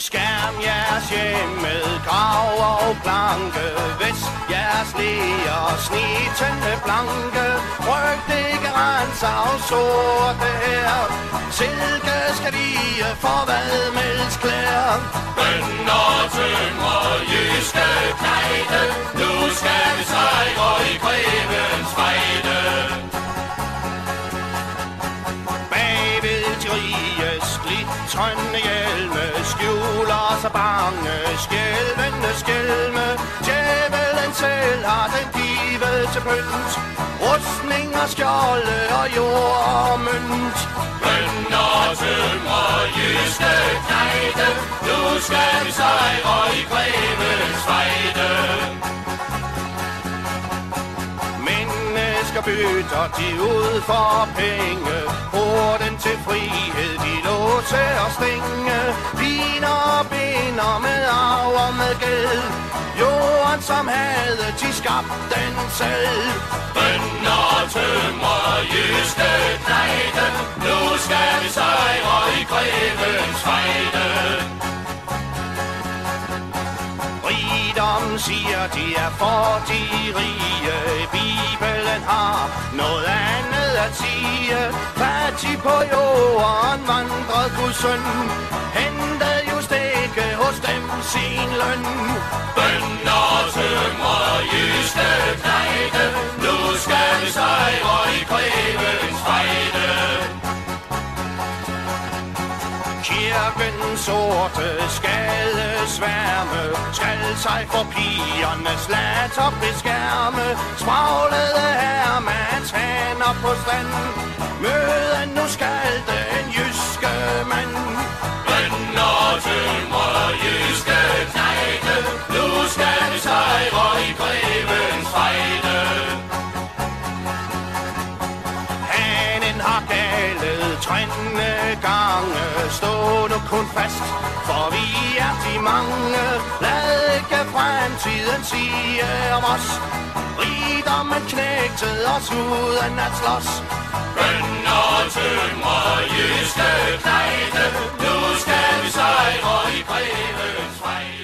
skærm jeres hjem med grav og planke, væs jeres læger, snitende blanke, frygt ikke renser og sorte her, silke skal vie for vadmelsklæder. Bønder tynger jyske knejde, nu skal vi sejre i grevens fejde. Bagved de riges glitrende hjelme skjuler sig bange, skælvende skælme. Djævelen selv har den givet til pynt, rustninger, skjolde og jord og mønt. Bønder tynger jyske knejde, nu skal vi sejre i grevens fejde. Mennesker bytter de ud for penge, porten til frihed de låse og stænge, viner og binder med arv og med gæld, jorden som havde de skabt den selv. Bønder tømmer jyske knejde, nu skal vi sejre i grevens fejde. Rigdom siger de er for de rige, Bibelen har noget andet at sige. Fattig på jorden vandrede Guds søn, hentede just ikke hos dem sin løn. Bønder tømmer jyske knejde, nu skal vi sejre i grevens fejde. Kirkens sorte skadesværme skal sig for pigernes latter beskærme. Spraglede hermands hænder på stand, møden nu skal den jyske mand. Bønder tømmer jyske knejde, nu skal vi sejre i grevens fejde. Hanen har galet trænende gange, stå nu kun fast, for vi er de mange. Lad ikke fremtiden sige om os, rigdommen knægtede os uden at slås. Bønder tømmer jyske knejde, nu skal vi sejre i grevens fejde.